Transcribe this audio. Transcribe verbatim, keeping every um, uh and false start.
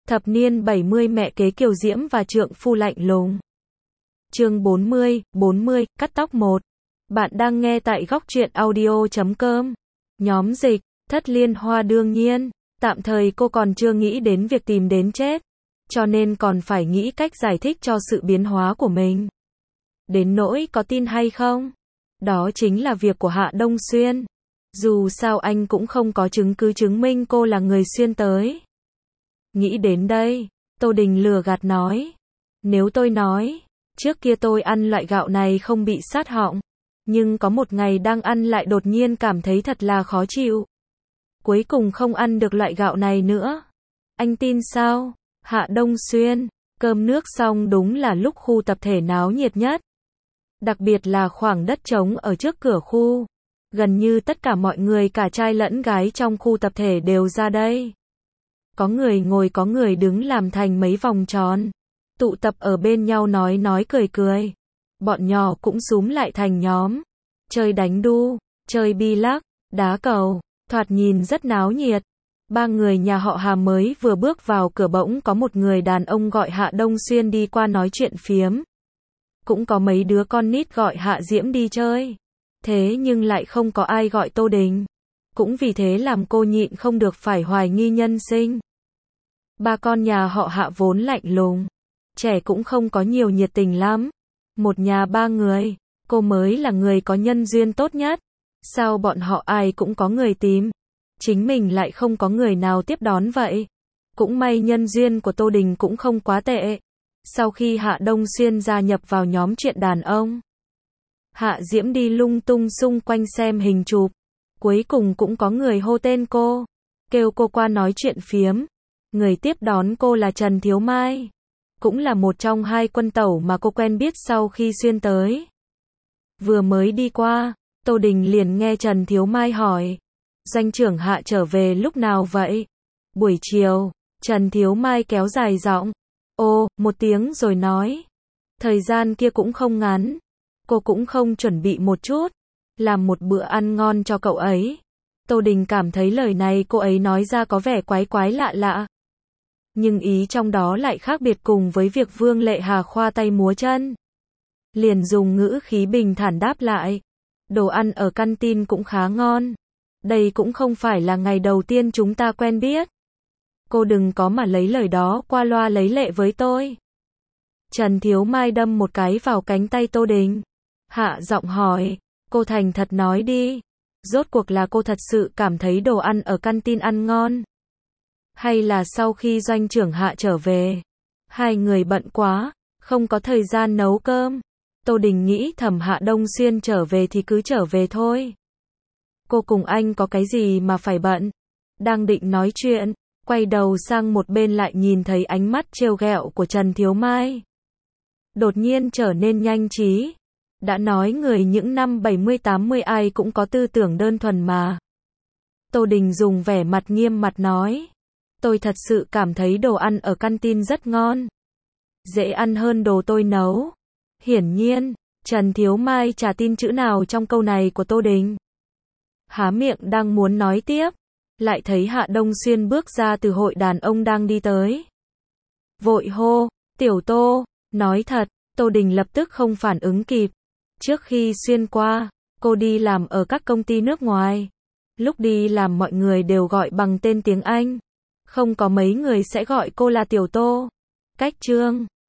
Thập niên bảy mươi mẹ kế kiều diễm và trượng phu lạnh lùng. Chương bốn mươi, bốn mươi, cắt tóc một. Bạn đang nghe tại góc truyện audio chấm com. Nhóm dịch, Thất Liên Hoa đương nhiên, tạm thời cô còn chưa nghĩ đến việc tìm đến chết, cho nên còn phải nghĩ cách giải thích cho sự biến hóa của mình. Đến nỗi có tin hay không? Đó chính là việc của Hạ Đông Xuyên. Dù sao anh cũng không có chứng cứ chứng minh cô là người xuyên tới. Nghĩ đến đây, Tô Đình lừa gạt nói. Nếu tôi nói, trước kia tôi ăn loại gạo này không bị sát họng, nhưng có một ngày đang ăn lại đột nhiên cảm thấy thật là khó chịu. Cuối cùng không ăn được loại gạo này nữa. Anh tin sao? Hạ Đông Xuyên, cơm nước xong đúng là lúc khu tập thể náo nhiệt nhất. Đặc biệt là khoảng đất trống ở trước cửa khu. Gần như tất cả mọi người cả trai lẫn gái trong khu tập thể đều ra đây. Có người ngồi có người đứng làm thành mấy vòng tròn. Tụ tập ở bên nhau nói nói cười cười. Bọn nhỏ cũng xúm lại thành nhóm. Chơi đánh đu, chơi bi lắc, đá cầu, thoạt nhìn rất náo nhiệt. Ba người nhà họ Hà mới vừa bước vào cửa bỗng có một người đàn ông gọi Hạ Đông Xuyên đi qua nói chuyện phiếm. Cũng có mấy đứa con nít gọi Hạ Diễm đi chơi. Thế nhưng lại không có ai gọi Tô Đình. Cũng vì thế làm cô nhịn không được phải hoài nghi nhân sinh. Ba con nhà họ Hạ vốn lạnh lùng. Trẻ cũng không có nhiều nhiệt tình lắm. Một nhà ba người, cô mới là người có nhân duyên tốt nhất. Sao bọn họ ai cũng có người tìm, chính mình lại không có người nào tiếp đón vậy? Cũng may nhân duyên của Tô Đình cũng không quá tệ. Sau khi Hạ Đông Xuyên gia nhập vào nhóm chuyện đàn ông, Hạ Diễm đi lung tung xung quanh xem hình chụp. Cuối cùng cũng có người hô tên cô, kêu cô qua nói chuyện phiếm. Người tiếp đón cô là Trần Thiếu Mai. Cũng là một trong hai quân tẩu mà cô quen biết sau khi xuyên tới. Vừa mới đi qua, Tô Đình liền nghe Trần Thiếu Mai hỏi. Doanh trưởng Hạ trở về lúc nào vậy? Buổi chiều, Trần Thiếu Mai kéo dài giọng. Ồ, một tiếng rồi nói. Thời gian kia cũng không ngắn. Cô cũng không chuẩn bị một chút. Làm một bữa ăn ngon cho cậu ấy. Tô Đình cảm thấy lời này cô ấy nói ra có vẻ quái quái lạ lạ. Nhưng ý trong đó lại khác biệt cùng với việc Vương Lệ Hà khoa tay múa chân. Liền dùng ngữ khí bình thản đáp lại. Đồ ăn ở canteen cũng khá ngon. Đây cũng không phải là ngày đầu tiên chúng ta quen biết. Cô đừng có mà lấy lời đó qua loa lấy lệ với tôi. Trần Thiếu Mai đâm một cái vào cánh tay Tô Đình. Hạ giọng hỏi, cô thành thật nói đi. Rốt cuộc là cô thật sự cảm thấy đồ ăn ở canteen ăn ngon? Hay là sau khi doanh trưởng Hạ trở về, hai người bận quá, không có thời gian nấu cơm? Tô Đình nghĩ thầm Hạ Đông Xuyên trở về thì cứ trở về thôi. Cô cùng anh có cái gì mà phải bận? Đang định nói chuyện, quay đầu sang một bên lại nhìn thấy ánh mắt trêu ghẹo của Trần Thiếu Mai. Đột nhiên trở nên nhanh trí. Đã nói người những năm bảy mươi tám mươi ai cũng có tư tưởng đơn thuần mà. Tô Đình dùng vẻ mặt nghiêm mặt nói. Tôi thật sự cảm thấy đồ ăn ở canteen rất ngon. Dễ ăn hơn đồ tôi nấu. Hiển nhiên, Trần Thiếu Mai chả tin chữ nào trong câu này của Tô Đình. Há miệng đang muốn nói tiếp, lại thấy Hạ Đông Xuyên bước ra từ hội đàn ông đang đi tới. Vội hô, Tiểu Tô, nói thật, Tô Đình lập tức không phản ứng kịp. Trước khi xuyên qua, cô đi làm ở các công ty nước ngoài. Lúc đi làm mọi người đều gọi bằng tên tiếng Anh. Không có mấy người sẽ gọi cô là Tiểu Tô. Cách chương